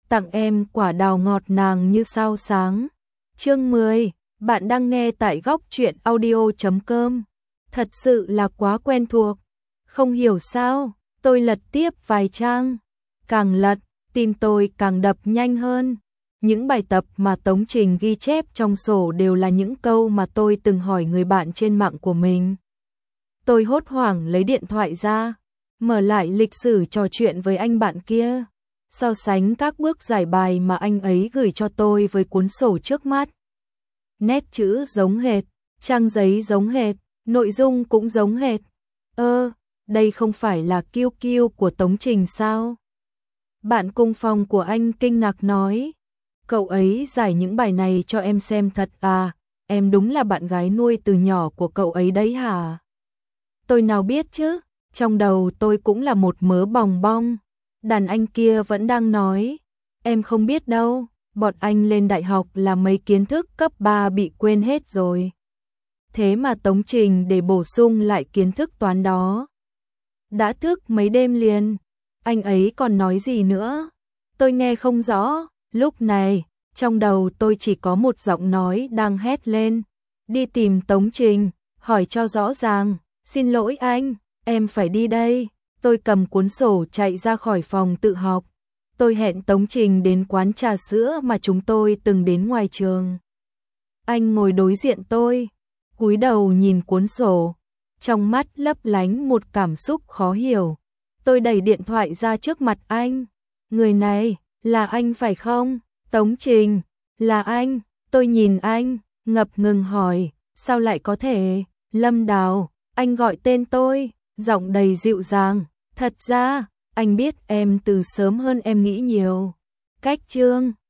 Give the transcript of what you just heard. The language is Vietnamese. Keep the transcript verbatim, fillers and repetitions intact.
tặng em quả đào ngọt nàng như sao sáng. Chương mười, bạn đang nghe tại góc truyện audio chấm com. Thật sự là quá quen thuộc. Không hiểu sao, tôi lật tiếp vài trang. Càng lật, tim tôi càng đập nhanh hơn. Những bài tập mà Tống Trình ghi chép trong sổ đều là những câu mà tôi từng hỏi người bạn trên mạng của mình. Tôi hốt hoảng lấy điện thoại ra, mở lại lịch sử trò chuyện với anh bạn kia, so sánh các bước giải bài mà anh ấy gửi cho tôi với cuốn sổ trước mắt. Nét chữ giống hệt, trang giấy giống hệt, nội dung cũng giống hệt. Ơ, đây không phải là kiêu kiêu của Tống Trình sao? Bạn cùng phòng của anh kinh ngạc nói, cậu ấy giải những bài này cho em xem thật à, em đúng là bạn gái nuôi từ nhỏ của cậu ấy đấy hả? Tôi nào biết chứ, trong đầu tôi cũng là một mớ bòng bong. Đàn anh kia vẫn đang nói, em không biết đâu, bọn anh lên đại học là mấy kiến thức cấp ba bị quên hết rồi. Thế mà Tống Trình để bổ sung lại kiến thức toán đó. Đã thức mấy đêm liền, anh ấy còn nói gì nữa? Tôi nghe không rõ, lúc này, trong đầu tôi chỉ có một giọng nói đang hét lên. Đi tìm Tống Trình, hỏi cho rõ ràng, xin lỗi anh, em phải đi đây. Tôi cầm cuốn sổ chạy ra khỏi phòng tự học. Tôi hẹn Tống Trình đến quán trà sữa mà chúng tôi từng đến ngoài trường. Anh ngồi đối diện tôi, cúi đầu nhìn cuốn sổ, trong mắt lấp lánh một cảm xúc khó hiểu. Tôi đẩy điện thoại ra trước mặt anh. Người này, là anh phải không? Tống Trình, là anh. Tôi nhìn anh, ngập ngừng hỏi, sao lại có thể? Lâm Đào, anh gọi tên tôi, giọng đầy dịu dàng. Thật ra, anh biết em từ sớm hơn em nghĩ nhiều. Cách chương